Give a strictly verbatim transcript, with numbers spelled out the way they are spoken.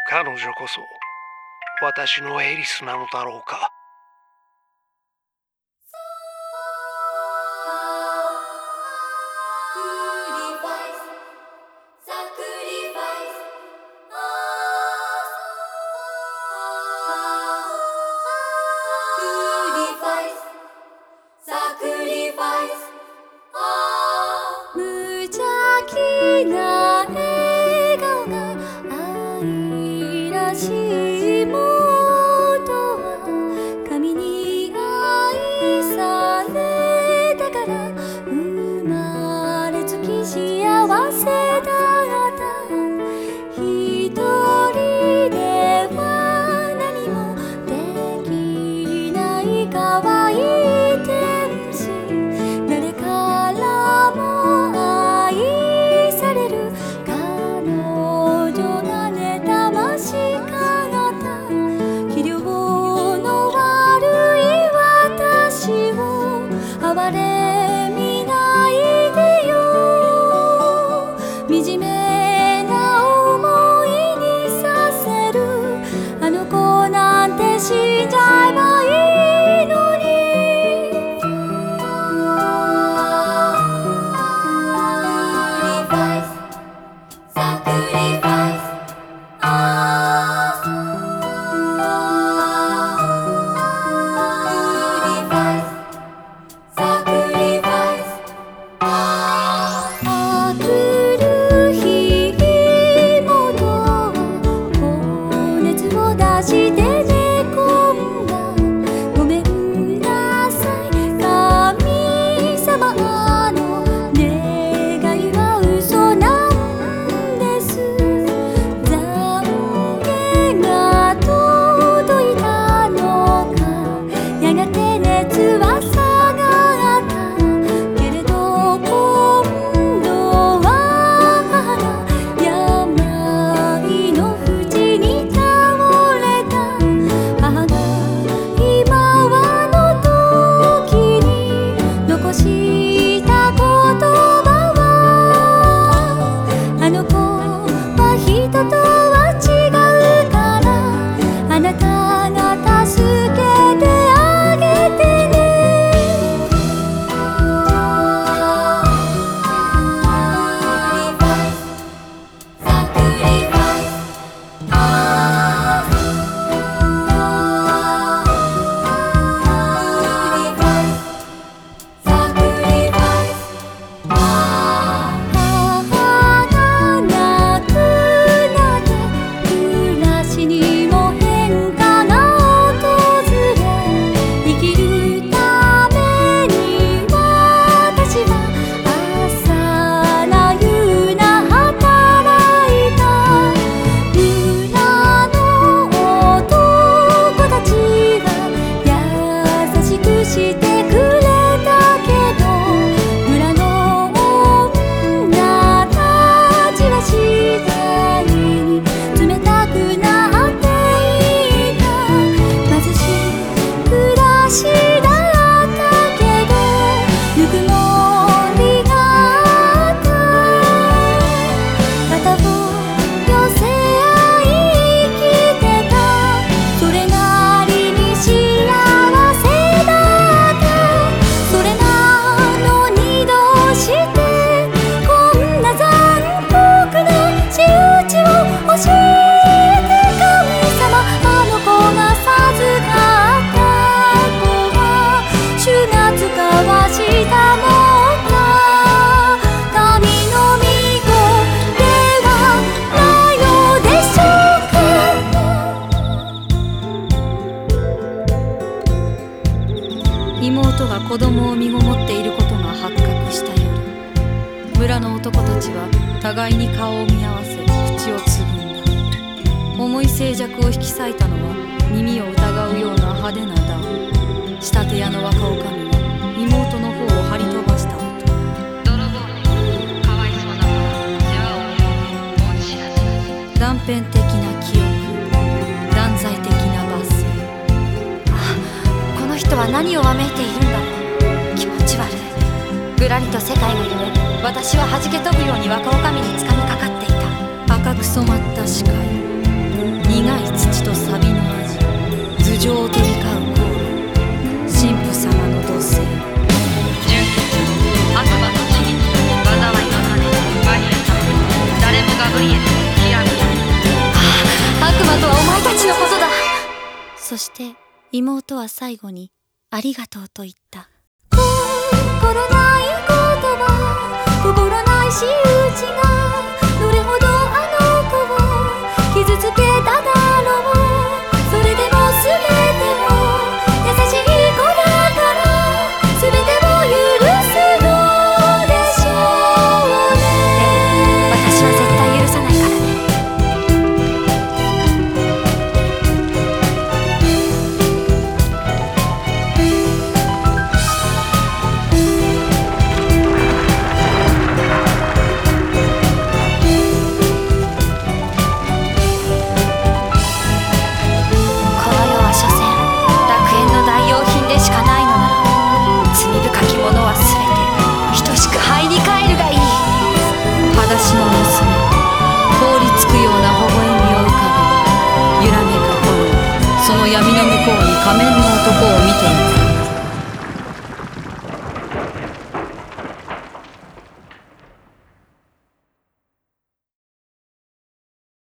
彼女こそ私のエリスなのだろうか。 無邪気な笑顔が愛らしいもとは神に愛されたから生まれつき幸せだった一人では何もできない可愛い天使誰からも愛される彼女がね魂から器量の悪い私を哀れみないでよ惨めな思いにさせるあの子なんて死んじゃえばいいのに妹が子供を身ごもっていることが発覚した夜、村の男たちは互いに顔を見合わせ口をつぐんだ。重い静寂を引き裂いたのは耳を疑うような派手な談。仕立て屋の若女将が妹の方を張り飛ばした音。泥棒猫、かわいそうだから世話を焼いて恩知らず。断片的な記憶、断罪的な罰声。 あ、この人は何をわめいているんだろう。気持ち悪い。ぐらりと世界が揺れ、私は弾け飛ぶように若女将につかみかかっていた。 赤く染まった視界、 そして妹は最後にありがとうと言った。 心ない言葉、心ない仕打ちがどれほどあの子を傷つけただろう。それでも全てを優しい子だから全てを許すのでしょうね。 私は絶対許さないからね。私の娘、凍りつくような微笑みを浮かべ、揺らめく炎、その闇の向こうに仮面の男を見ていた。